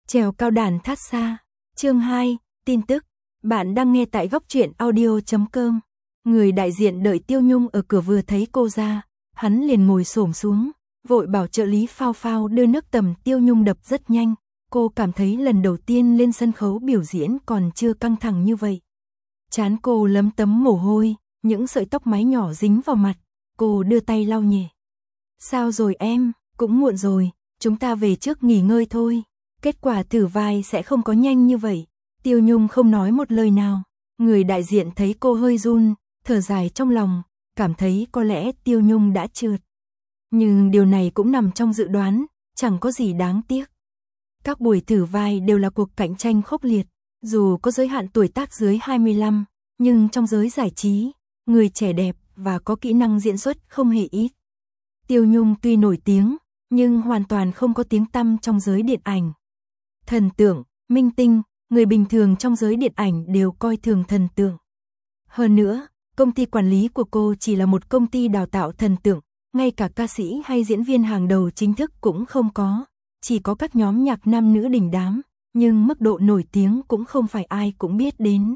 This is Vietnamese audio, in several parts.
Trèo cao đàn thát xa. Chương 2, tin tức. Bạn đang nghe tại góc truyện audio.com. Người đại diện đợi Tiêu Nhung ở cửa vừa thấy cô ra, hắn liền ngồi xổm xuống, vội bảo trợ lý Phao Phao đưa nước tầm. Tiêu Nhung đập rất nhanh, cô cảm thấy lần đầu tiên lên sân khấu biểu diễn còn chưa căng thẳng như vậy. Trán cô lấm tấm mồ hôi, những sợi tóc mái nhỏ dính vào mặt, cô đưa tay lau nhẹ. Sao rồi em, cũng muộn rồi, chúng ta về trước nghỉ ngơi thôi. Kết quả thử vai sẽ không có nhanh như vậy. Tiêu Nhung không nói một lời nào. Người đại diện thấy cô hơi run, thở dài trong lòng, cảm thấy có lẽ Tiêu Nhung đã trượt. Nhưng điều này cũng nằm trong dự đoán, chẳng có gì đáng tiếc. Các buổi thử vai đều là cuộc cạnh tranh khốc liệt, dù có giới hạn tuổi tác dưới 25, nhưng trong giới giải trí, người trẻ đẹp và có kỹ năng diễn xuất không hề ít. Tiêu Nhung tuy nổi tiếng, nhưng hoàn toàn không có tiếng tăm trong giới điện ảnh. Thần tượng, minh tinh, người bình thường trong giới điện ảnh đều coi thường thần tượng. Hơn nữa, công ty quản lý của cô chỉ là một công ty đào tạo thần tượng, ngay cả ca sĩ hay diễn viên hàng đầu chính thức cũng không có, chỉ có các nhóm nhạc nam nữ đình đám, nhưng mức độ nổi tiếng cũng không phải ai cũng biết đến.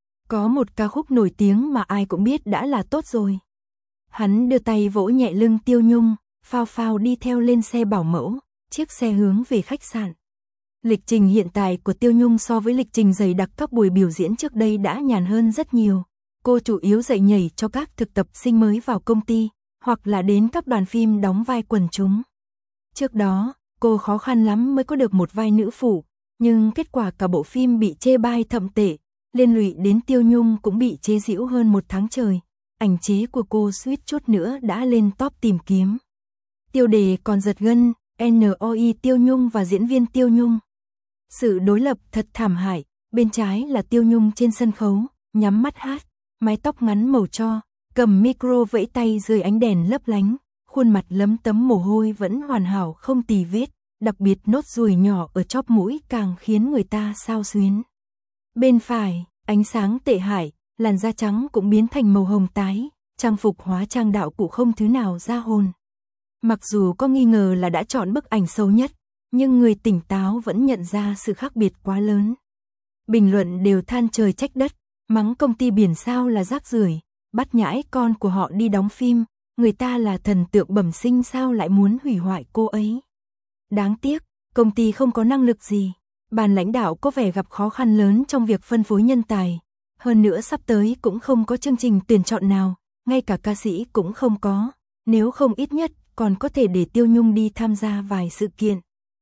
Có một ca khúc nổi tiếng mà ai cũng biết đã là tốt rồi. Hắn đưa tay vỗ nhẹ lưng Tiêu Nhung, Phao Phao đi theo lên xe bảo mẫu, chiếc xe hướng về khách sạn. Lịch trình hiện tại của Tiêu Nhung so với lịch trình dày đặc các buổi biểu diễn trước đây đã nhàn hơn rất nhiều. Cô chủ yếu dạy nhảy cho các thực tập sinh mới vào công ty, hoặc là đến các đoàn phim đóng vai quần chúng. Trước đó, cô khó khăn lắm mới có được một vai nữ phụ, nhưng kết quả cả bộ phim bị chê bai thậm tệ, liên lụy đến Tiêu Nhung cũng bị chế giễu hơn một tháng trời. Ảnh chế của cô suýt chút nữa đã lên top tìm kiếm. Tiêu đề còn giật gân, NOI Tiêu Nhung và diễn viên Tiêu Nhung. Sự đối lập thật thảm hại, bên trái là Tiêu Nhung trên sân khấu, nhắm mắt hát, mái tóc ngắn màu tro, cầm micro vẫy tay dưới ánh đèn lấp lánh, khuôn mặt lấm tấm mồ hôi vẫn hoàn hảo không tì vết, đặc biệt nốt ruồi nhỏ ở chóp mũi càng khiến người ta xao xuyến. Bên phải, ánh sáng tệ hại, làn da trắng cũng biến thành màu hồng tái, trang phục hóa trang đạo cụ không thứ nào ra hồn. Mặc dù có nghi ngờ là đã chọn bức ảnh xấu nhất, nhưng người tỉnh táo vẫn nhận ra sự khác biệt quá lớn. Bình luận đều than trời trách đất, mắng công ty biển sao là rác rưởi, bắt nhãi con của họ đi đóng phim, người ta là thần tượng bẩm sinh sao lại muốn hủy hoại cô ấy. Đáng tiếc, công ty không có năng lực gì, ban lãnh đạo có vẻ gặp khó khăn lớn trong việc phân phối nhân tài. Hơn nữa sắp tới cũng không có chương trình tuyển chọn nào, ngay cả ca sĩ cũng không có, nếu không ít nhất còn có thể để Tiêu Nhung đi tham gia vài sự kiện.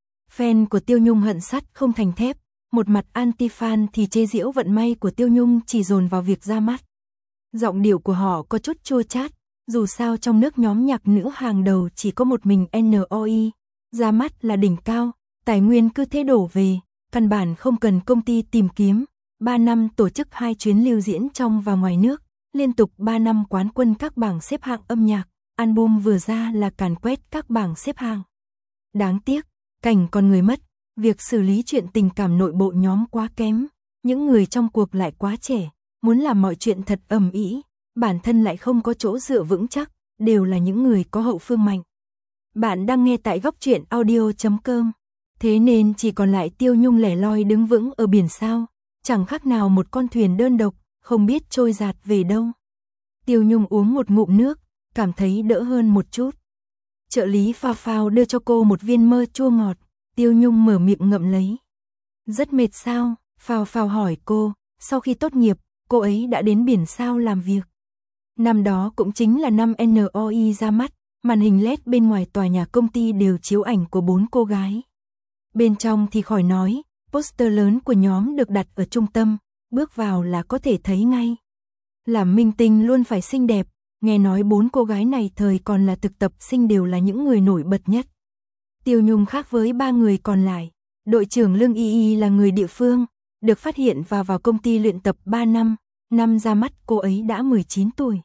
Fan của Tiêu Nhung hận sắt không thành thép, một mặt anti-fan thì chê giễu vận may của Tiêu Nhung chỉ dồn vào việc ra mắt. Giọng điệu của họ có chút chua chát, dù sao trong nước nhóm nhạc nữ hàng đầu chỉ có một mình NOI, ra mắt là đỉnh cao, tài nguyên cứ thế đổ về, căn bản không cần công ty tìm kiếm. 3 năm tổ chức 2 chuyến lưu diễn trong và ngoài nước, liên tục 3 năm quán quân các bảng xếp hạng âm nhạc, album vừa ra là càn quét các bảng xếp hạng. Đáng tiếc, cảnh con người mất, việc xử lý chuyện tình cảm nội bộ nhóm quá kém, những người trong cuộc lại quá trẻ, muốn làm mọi chuyện thật ầm ĩ, bản thân lại không có chỗ dựa vững chắc, đều là những người có hậu phương mạnh. Bạn đang nghe tại góc truyện audio.com, thế nên chỉ còn lại Tiêu Nhung lẻ loi đứng vững ở biển sao. Chẳng khác nào một con thuyền đơn độc, không biết trôi dạt về đâu. Tiêu Nhung uống một ngụm nước, cảm thấy đỡ hơn một chút. Trợ lý Phao Phao đưa cho cô một viên mơ chua ngọt, Tiêu Nhung mở miệng ngậm lấy. Rất mệt sao? Phao Phao hỏi cô, sau khi tốt nghiệp, cô ấy đã đến biển sao làm việc. Năm đó cũng chính là năm NOI ra mắt, màn hình LED bên ngoài tòa nhà công ty đều chiếu ảnh của 4 cô gái. Bên trong thì khỏi nói, poster lớn của nhóm được đặt ở trung tâm, bước vào là có thể thấy ngay. Làm minh tinh luôn phải xinh đẹp, nghe nói 4 cô gái này thời còn là thực tập sinh đều là những người nổi bật nhất. Tiêu Nhung khác với 3 người còn lại, đội trưởng Lương Y Y là người địa phương, được phát hiện và vào công ty luyện tập 3 năm, năm ra mắt cô ấy đã 19 tuổi.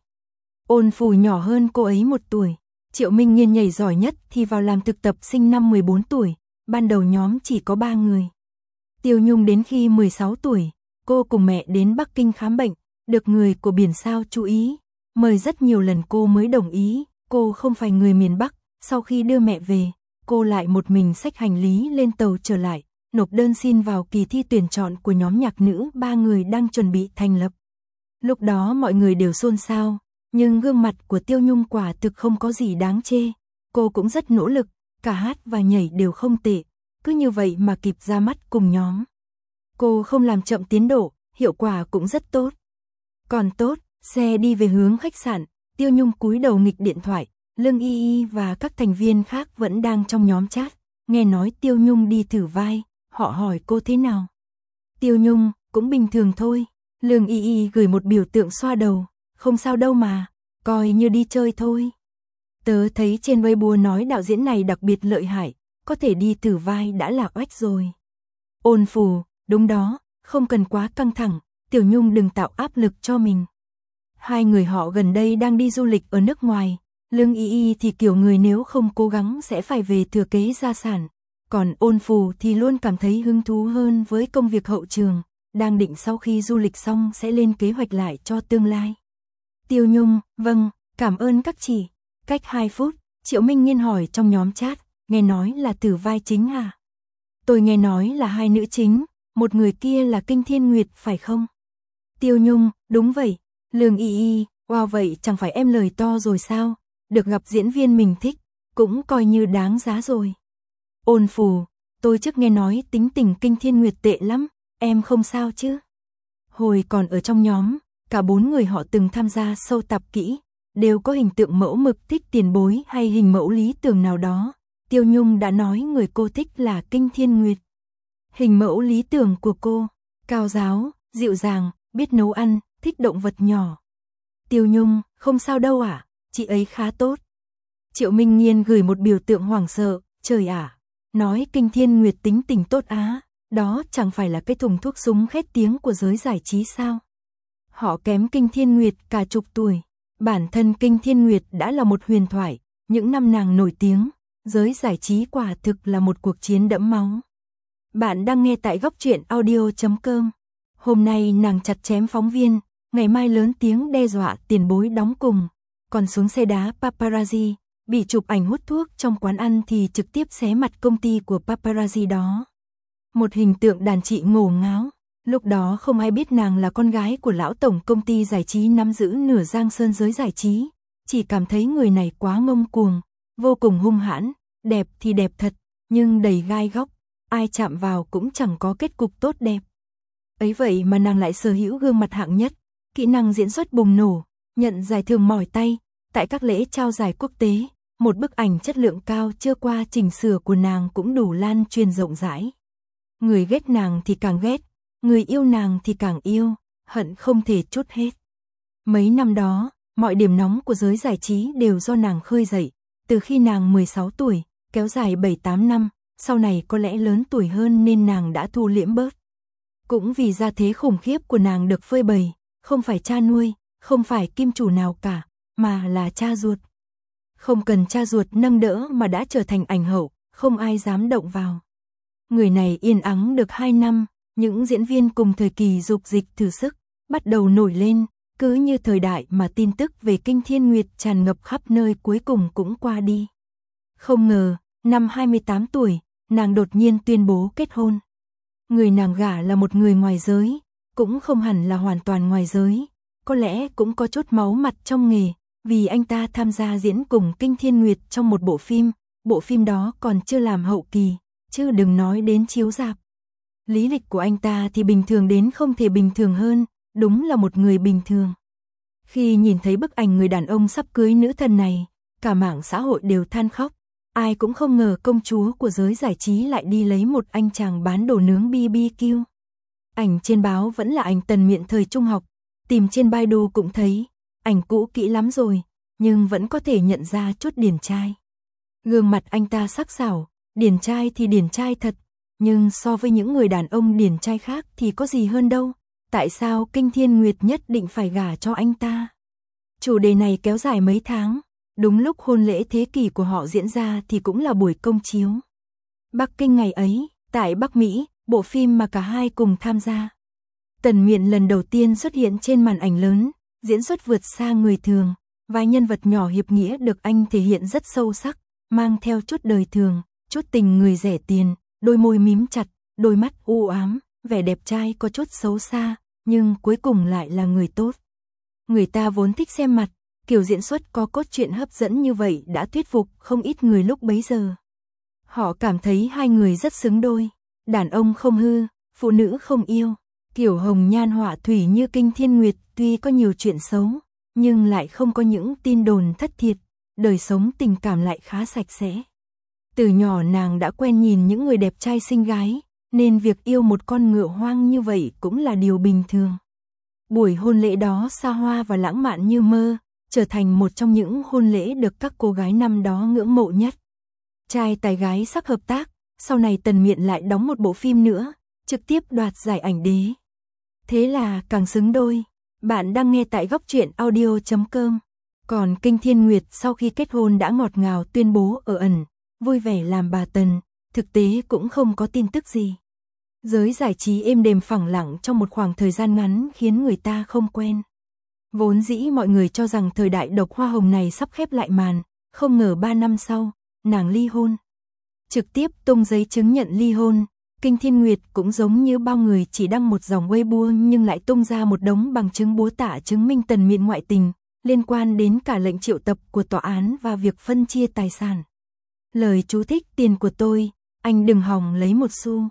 Ôn Phù nhỏ hơn cô ấy 1 tuổi, Triệu Minh Nhiên nhảy giỏi nhất thì vào làm thực tập sinh năm 14 tuổi, ban đầu nhóm chỉ có 3 người. Tiêu Nhung đến khi 16 tuổi, cô cùng mẹ đến Bắc Kinh khám bệnh, được người của biển sao chú ý, mời rất nhiều lần cô mới đồng ý, cô không phải người miền Bắc, sau khi đưa mẹ về, cô lại một mình xách hành lý lên tàu trở lại, nộp đơn xin vào kỳ thi tuyển chọn của nhóm nhạc nữ 3 người đang chuẩn bị thành lập. Lúc đó mọi người đều xôn xao, nhưng gương mặt của Tiêu Nhung quả thực không có gì đáng chê. Cô cũng rất nỗ lực, cả hát và nhảy đều không tệ, cứ như vậy mà kịp ra mắt cùng nhóm. Cô không làm chậm tiến độ, hiệu quả cũng rất tốt. Còn tốt, xe đi về hướng khách sạn, Tiêu Nhung cúi đầu nghịch điện thoại, Lương Y Y và các thành viên khác vẫn đang trong nhóm chat, nghe nói Tiêu Nhung đi thử vai, họ hỏi cô thế nào. Tiêu Nhung, cũng bình thường thôi. Lương Y Y gửi một biểu tượng xoa đầu, không sao đâu mà, coi như đi chơi thôi. Tớ thấy trên Weibo nói đạo diễn này đặc biệt lợi hại, có thể đi thử vai đã là oách rồi. Ôn Phù, đúng đó, không cần quá căng thẳng, Tiểu Nhung đừng tạo áp lực cho mình. Hai người họ gần đây đang đi du lịch ở nước ngoài, Lương Y Y thì kiểu người nếu không cố gắng sẽ phải về thừa kế gia sản, còn Ôn Phù thì luôn cảm thấy hứng thú hơn với công việc hậu trường, đang định sau khi du lịch xong sẽ lên kế hoạch lại cho tương lai. Tiêu Nhung, vâng, cảm ơn các chị. Cách 2 phút, Triệu Minh Nghiên hỏi trong nhóm chat, nghe nói là thử vai chính à? Tôi nghe nói là 2 nữ chính, một người kia là Kinh Thiên Nguyệt phải không? Tiêu Nhung, đúng vậy. Lương Y Y, wow vậy chẳng phải em lời to rồi sao? Được gặp diễn viên mình thích, cũng coi như đáng giá rồi. Ôn Phù, tôi trước nghe nói tính tình Kinh Thiên Nguyệt tệ lắm, em không sao chứ? Hồi còn ở trong nhóm, cả 4 người họ từng tham gia sâu tập kỹ, đều có hình tượng mẫu mực thích tiền bối hay hình mẫu lý tưởng nào đó. Tiêu Nhung đã nói người cô thích là Kinh Thiên Nguyệt. Hình mẫu lý tưởng của cô, cao giáo, dịu dàng, biết nấu ăn, thích động vật nhỏ. Tiêu Nhung, không sao đâu ạ, chị ấy khá tốt. Triệu Minh Nghiên gửi một biểu tượng hoảng sợ, trời ạ, nói Kinh Thiên Nguyệt tính tình tốt á, đó chẳng phải là cái thùng thuốc súng khét tiếng của giới giải trí sao? Họ kém Kinh Thiên Nguyệt cả chục tuổi. Bản thân Kinh Thiên Nguyệt đã là một huyền thoại, những năm nàng nổi tiếng, giới giải trí quả thực là một cuộc chiến đẫm máu. Bạn đang nghe tại góc truyện audio.com. Hôm nay nàng chặt chém phóng viên, ngày mai lớn tiếng đe dọa tiền bối đóng cùng, còn xuống xe đá paparazzi, bị chụp ảnh hút thuốc trong quán ăn thì trực tiếp xé mặt công ty của paparazzi đó. Một hình tượng đàn chị ngổ ngáo. Lúc đó không ai biết nàng là con gái của lão tổng công ty giải trí nắm giữ nửa Giang Sơn giới giải trí, chỉ cảm thấy người này quá ngông cuồng, vô cùng hung hãn, đẹp thì đẹp thật, nhưng đầy gai góc, ai chạm vào cũng chẳng có kết cục tốt đẹp. Ấy vậy mà nàng lại sở hữu gương mặt hạng nhất, kỹ năng diễn xuất bùng nổ, nhận giải thưởng mỏi tay, tại các lễ trao giải quốc tế, một bức ảnh chất lượng cao chưa qua chỉnh sửa của nàng cũng đủ lan truyền rộng rãi. Người ghét nàng thì càng ghét, người yêu nàng thì càng yêu, hận không thể trút hết. Mấy năm đó, mọi điểm nóng của giới giải trí đều do nàng khơi dậy, từ khi nàng 16 tuổi, kéo dài 7-8 năm, sau này có lẽ lớn tuổi hơn nên nàng đã thu liễm bớt. Cũng vì gia thế khủng khiếp của nàng được phơi bày, không phải cha nuôi, không phải kim chủ nào cả, mà là cha ruột. Không cần cha ruột nâng đỡ mà đã trở thành ảnh hậu, không ai dám động vào. Người này yên ắng được 2 năm, những diễn viên cùng thời kỳ dục dịch thử sức, bắt đầu nổi lên, cứ như thời đại mà tin tức về Kinh Thiên Nguyệt tràn ngập khắp nơi cuối cùng cũng qua đi. Không ngờ, năm 28 tuổi, nàng đột nhiên tuyên bố kết hôn. Người nàng gả là một người ngoài giới, cũng không hẳn là hoàn toàn ngoài giới, có lẽ cũng có chút máu mặt trong nghề, vì anh ta tham gia diễn cùng Kinh Thiên Nguyệt trong một bộ phim đó còn chưa làm hậu kỳ, chứ đừng nói đến chiếu rạp. Lý lịch của anh ta thì bình thường đến không thể bình thường hơn, đúng là một người bình thường. Khi nhìn thấy bức ảnh người đàn ông sắp cưới nữ thần này, cả mạng xã hội đều than khóc, ai cũng không ngờ công chúa của giới giải trí lại đi lấy một anh chàng bán đồ nướng BBQ. Ảnh trên báo vẫn là ảnh Tần Miện thời trung học, tìm trên Baidu cũng thấy, ảnh cũ kỹ lắm rồi, nhưng vẫn có thể nhận ra chút điển trai. Gương mặt anh ta sắc sảo, điển trai thì điển trai thật, nhưng so với những người đàn ông điển trai khác thì có gì hơn đâu, tại sao Kinh Thiên Nguyệt nhất định phải gả cho anh ta? Chủ đề này kéo dài mấy tháng, đúng lúc hôn lễ thế kỷ của họ diễn ra thì cũng là buổi công chiếu. Bắc Kinh ngày ấy, tại Bắc Mỹ, bộ phim mà cả hai cùng tham gia. Tần Miện lần đầu tiên xuất hiện trên màn ảnh lớn, diễn xuất vượt xa người thường, vai nhân vật nhỏ hiệp nghĩa được anh thể hiện rất sâu sắc, mang theo chút đời thường, chút tình người rẻ tiền, đôi môi mím chặt, đôi mắt u ám, vẻ đẹp trai có chút xấu xa, nhưng cuối cùng lại là người tốt. Người ta vốn thích xem mặt, kiểu diễn xuất có cốt truyện hấp dẫn như vậy đã thuyết phục không ít người lúc bấy giờ. Họ cảm thấy hai người rất xứng đôi, đàn ông không hư, phụ nữ không yêu. Kiểu hồng nhan họa thủy như Kinh Thiên Nguyệt tuy có nhiều chuyện xấu, nhưng lại không có những tin đồn thất thiệt, đời sống tình cảm lại khá sạch sẽ. Từ nhỏ nàng đã quen nhìn những người đẹp trai xinh gái, nên việc yêu một con ngựa hoang như vậy cũng là điều bình thường. Buổi hôn lễ đó xa hoa và lãng mạn như mơ, trở thành một trong những hôn lễ được các cô gái năm đó ngưỡng mộ nhất. Trai tài gái sắc hợp tác, sau này Tần Miện lại đóng một bộ phim nữa, trực tiếp đoạt giải ảnh đế. Thế là càng xứng đôi. Bạn đang nghe tại góc truyện audio.com. Còn Kinh Thiên Nguyệt sau khi kết hôn đã ngọt ngào tuyên bố ở ẩn, vui vẻ làm bà Tần, thực tế cũng không có tin tức gì. Giới giải trí êm đềm phẳng lặng trong một khoảng thời gian ngắn khiến người ta không quen. Vốn dĩ mọi người cho rằng thời đại độc hoa hồng này sắp khép lại màn, không ngờ 3 năm sau, nàng ly hôn. Trực tiếp tung giấy chứng nhận ly hôn. Kinh Thiên Nguyệt cũng giống như bao người chỉ đăng một dòng Weibo nhưng lại tung ra một đống bằng chứng búa tạ chứng minh Tần Miện ngoại tình, liên quan đến cả lệnh triệu tập của tòa án và việc phân chia tài sản. Lời chú thích tiền của tôi, anh đừng hòng lấy một xu.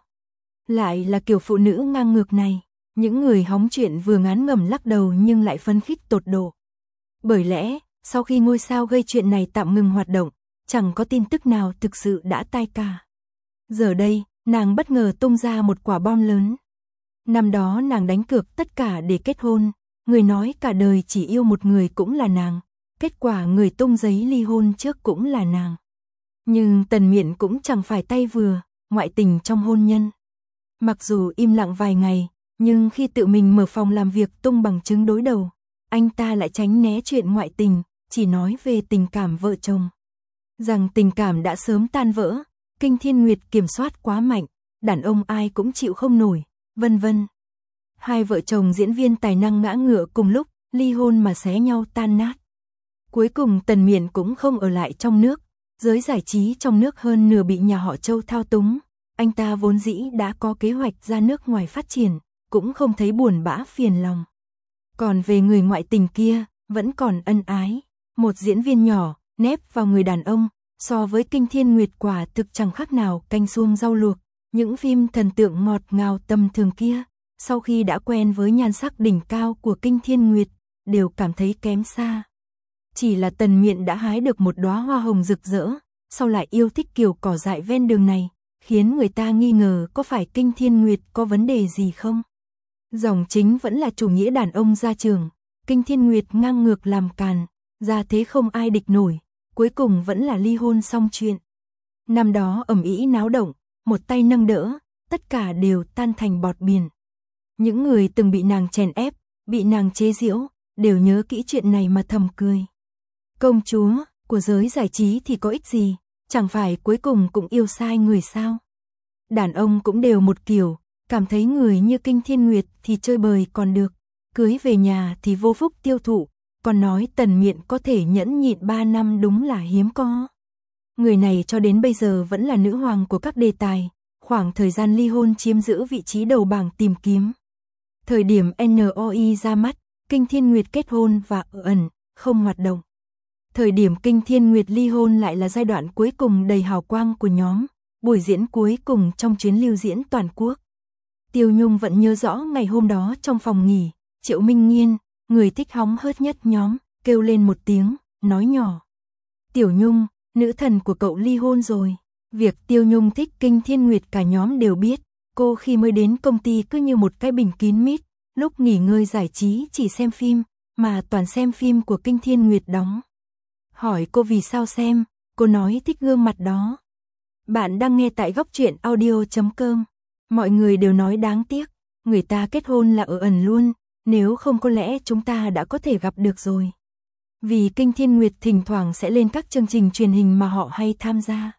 Lại là kiểu phụ nữ ngang ngược này, những người hóng chuyện vừa ngán ngẩm lắc đầu nhưng lại phấn khích tột độ. Bởi lẽ, sau khi ngôi sao gây chuyện này tạm ngừng hoạt động, chẳng có tin tức nào thực sự đã tai cả. Giờ đây, nàng bất ngờ tung ra một quả bom lớn. Năm đó nàng đánh cược tất cả để kết hôn, người nói cả đời chỉ yêu một người cũng là nàng, kết quả người tung giấy ly hôn trước cũng là nàng. Nhưng Tần Miện cũng chẳng phải tay vừa, ngoại tình trong hôn nhân. Mặc dù im lặng vài ngày, nhưng khi tự mình mở phòng làm việc tung bằng chứng đối đầu, anh ta lại tránh né chuyện ngoại tình, chỉ nói về tình cảm vợ chồng. Rằng tình cảm đã sớm tan vỡ, Kinh Thiên Nguyệt kiểm soát quá mạnh, đàn ông ai cũng chịu không nổi, vân vân. Hai vợ chồng diễn viên tài năng ngã ngựa cùng lúc, ly hôn mà xé nhau tan nát. Cuối cùng Tần Miện cũng không ở lại trong nước, giới giải trí trong nước hơn nửa bị nhà họ Châu thao túng. Anh ta vốn dĩ đã có kế hoạch ra nước ngoài phát triển, cũng không thấy buồn bã phiền lòng. Còn về người ngoại tình kia, vẫn còn ân ái. Một diễn viên nhỏ, nép vào người đàn ông, so với Kinh Thiên Nguyệt quả thực chẳng khác nào canh xuông rau luộc. Những phim thần tượng ngọt ngào tầm thường kia, sau khi đã quen với nhan sắc đỉnh cao của Kinh Thiên Nguyệt, đều cảm thấy kém xa. Chỉ là Tần Miện đã hái được một đóa hoa hồng rực rỡ, sau lại yêu thích kiểu cỏ dại ven đường này, khiến người ta nghi ngờ có phải Kinh Thiên Nguyệt có vấn đề gì không. Dòng chính vẫn là chủ nghĩa đàn ông gia trưởng, Kinh Thiên Nguyệt ngang ngược làm càn, ra thế không ai địch nổi, cuối cùng vẫn là ly hôn xong chuyện. Năm đó ầm ĩ náo động, một tay nâng đỡ, tất cả đều tan thành bọt biển. Những người từng bị nàng chèn ép, bị nàng chế giễu, đều nhớ kỹ chuyện này mà thầm cười. Công chúa của giới giải trí thì có ích gì, chẳng phải cuối cùng cũng yêu sai người sao? Đàn ông cũng đều một kiểu, cảm thấy người như Kinh Thiên Nguyệt thì chơi bời còn được, cưới về nhà thì vô phúc tiêu thụ, còn nói Tần Miện có thể nhẫn nhịn 3 năm đúng là hiếm có. Người này cho đến bây giờ vẫn là nữ hoàng của các đề tài, khoảng thời gian ly hôn chiếm giữ vị trí đầu bảng tìm kiếm. Thời điểm NOI ra mắt, Kinh Thiên Nguyệt kết hôn và ở ẩn, không hoạt động. Thời điểm Kinh Thiên Nguyệt ly hôn lại là giai đoạn cuối cùng đầy hào quang của nhóm, buổi diễn cuối cùng trong chuyến lưu diễn toàn quốc. Tiêu Nhung vẫn nhớ rõ ngày hôm đó trong phòng nghỉ, Triệu Minh Nghiên, người thích hóng hớt nhất nhóm, kêu lên một tiếng, nói nhỏ. Tiểu Nhung, nữ thần của cậu ly hôn rồi. Việc Tiêu Nhung thích Kinh Thiên Nguyệt cả nhóm đều biết, cô khi mới đến công ty cứ như một cái bình kín mít, lúc nghỉ ngơi giải trí chỉ xem phim, mà toàn xem phim của Kinh Thiên Nguyệt đóng. Hỏi cô vì sao xem, cô nói thích gương mặt đó. Bạn đang nghe tại góc truyện audio.com. Mọi người đều nói đáng tiếc, người ta kết hôn là ở ẩn luôn, nếu không có lẽ chúng ta đã có thể gặp được rồi. Vì Kinh Thiên Nguyệt thỉnh thoảng sẽ lên các chương trình truyền hình mà họ hay tham gia.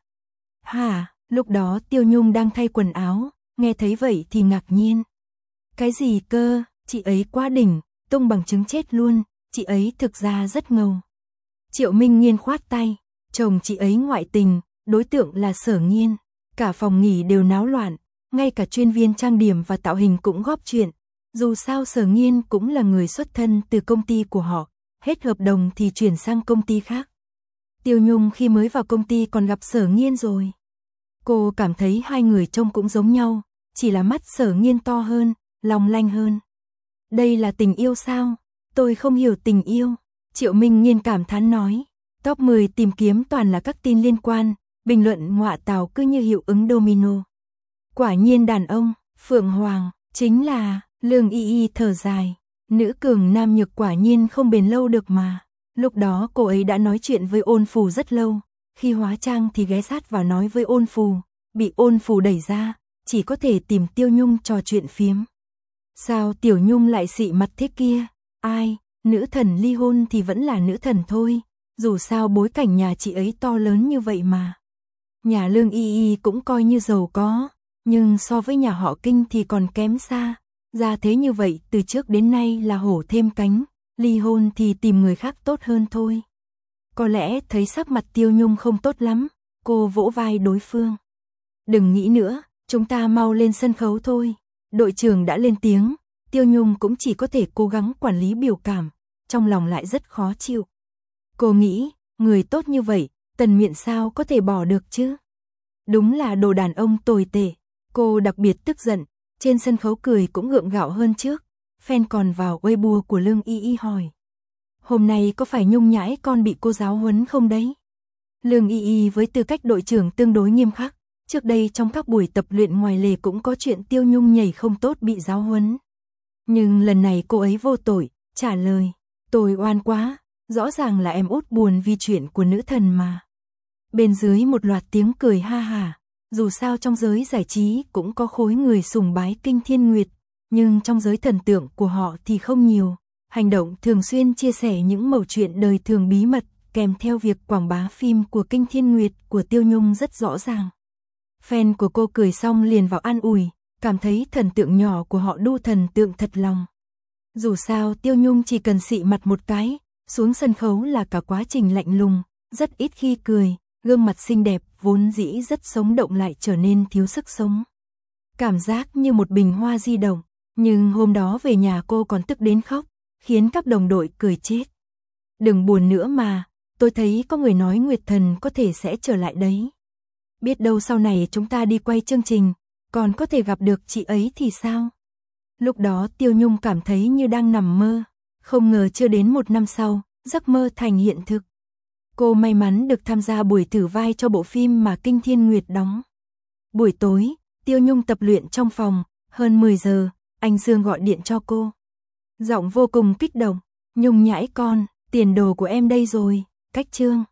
Hả, lúc đó Tiêu Nhung đang thay quần áo, nghe thấy vậy thì ngạc nhiên. Cái gì cơ, chị ấy quá đỉnh, tung bằng chứng chết luôn, chị ấy thực ra rất ngầu. Triệu Minh Nghiên khoát tay, chồng chị ấy ngoại tình, đối tượng là Sở Nghiên, cả phòng nghỉ đều náo loạn, ngay cả chuyên viên trang điểm và tạo hình cũng góp chuyện. Dù sao Sở Nghiên cũng là người xuất thân từ công ty của họ, hết hợp đồng thì chuyển sang công ty khác. Tiêu Nhung khi mới vào công ty còn gặp Sở Nghiên rồi. Cô cảm thấy hai người trông cũng giống nhau, chỉ là mắt Sở Nghiên to hơn, long lanh hơn. Đây là tình yêu sao? Tôi không hiểu tình yêu. Triệu Minh Nghiên cảm thán nói. Top 10 tìm kiếm toàn là các tin liên quan, bình luận ngọa tào cứ như hiệu ứng domino. Quả nhiên đàn ông, Phượng Hoàng, chính là, Lương Y Y thở dài. Nữ cường nam nhược quả nhiên không bền lâu được mà. Lúc đó cô ấy đã nói chuyện với Ôn Phù rất lâu, khi hóa trang thì ghé sát vào nói với Ôn Phù, bị Ôn Phù đẩy ra, chỉ có thể tìm Tiêu Nhung trò chuyện phiếm. Sao Tiểu Nhung lại xị mặt thế kia? Ai, nữ thần ly hôn thì vẫn là nữ thần thôi, dù sao bối cảnh nhà chị ấy to lớn như vậy mà. Nhà Lương Y Y cũng coi như giàu có, nhưng so với nhà họ Kinh thì còn kém xa. Ra thế như vậy từ trước đến nay là hổ thêm cánh, ly hôn thì tìm người khác tốt hơn thôi. Có lẽ thấy sắc mặt Tiêu Nhung không tốt lắm, cô vỗ vai đối phương. Đừng nghĩ nữa, chúng ta mau lên sân khấu thôi. Đội trưởng đã lên tiếng, Tiêu Nhung cũng chỉ có thể cố gắng quản lý biểu cảm, trong lòng lại rất khó chịu. Cô nghĩ, người tốt như vậy, Tần Miện sao có thể bỏ được chứ? Đúng là đồ đàn ông tồi tệ. Cô đặc biệt tức giận, trên sân khấu cười cũng gượng gạo hơn trước. Fan còn vào Weibo của Lương Y Y hỏi. Hôm nay có phải Nhung nhãi con bị cô giáo huấn không đấy? Lương Y Y với tư cách đội trưởng tương đối nghiêm khắc. Trước đây trong các buổi tập luyện ngoài lề cũng có chuyện Tiêu Nhung nhảy không tốt bị giáo huấn. Nhưng lần này cô ấy vô tội, trả lời. Tôi oan quá, rõ ràng là em út buồn vì chuyện của nữ thần mà. Bên dưới một loạt tiếng cười ha hả. Dù sao trong giới giải trí cũng có khối người sùng bái Kinh Thiên Nguyệt, nhưng trong giới thần tượng của họ thì không nhiều. Hành động thường xuyên chia sẻ những mẩu chuyện đời thường bí mật, kèm theo việc quảng bá phim của Kinh Thiên Nguyệt của Tiêu Nhung rất rõ ràng. Fan của cô cười xong liền vào an ủi, cảm thấy thần tượng nhỏ của họ đu thần tượng thật lòng. Dù sao Tiêu Nhung chỉ cần xị mặt một cái, xuống sân khấu là cả quá trình lạnh lùng, rất ít khi cười, gương mặt xinh đẹp vốn dĩ rất sống động lại trở nên thiếu sức sống. Cảm giác như một bình hoa di động, nhưng hôm đó về nhà cô còn tức đến khóc, khiến các đồng đội cười chết. Đừng buồn nữa mà, tôi thấy có người nói Nguyệt Thần có thể sẽ trở lại đấy. Biết đâu sau này chúng ta đi quay chương trình, còn có thể gặp được chị ấy thì sao? Lúc đó Tiêu Nhung cảm thấy như đang nằm mơ, không ngờ chưa đến một năm sau, giấc mơ thành hiện thực. Cô may mắn được tham gia buổi thử vai cho bộ phim mà Kinh Thiên Nguyệt đóng. Buổi tối, Tiêu Nhung tập luyện trong phòng, hơn 10 giờ, anh Dương gọi điện cho cô. Giọng vô cùng kích động, Nhung nhãi con, tiền đồ của em đây rồi, cách chương.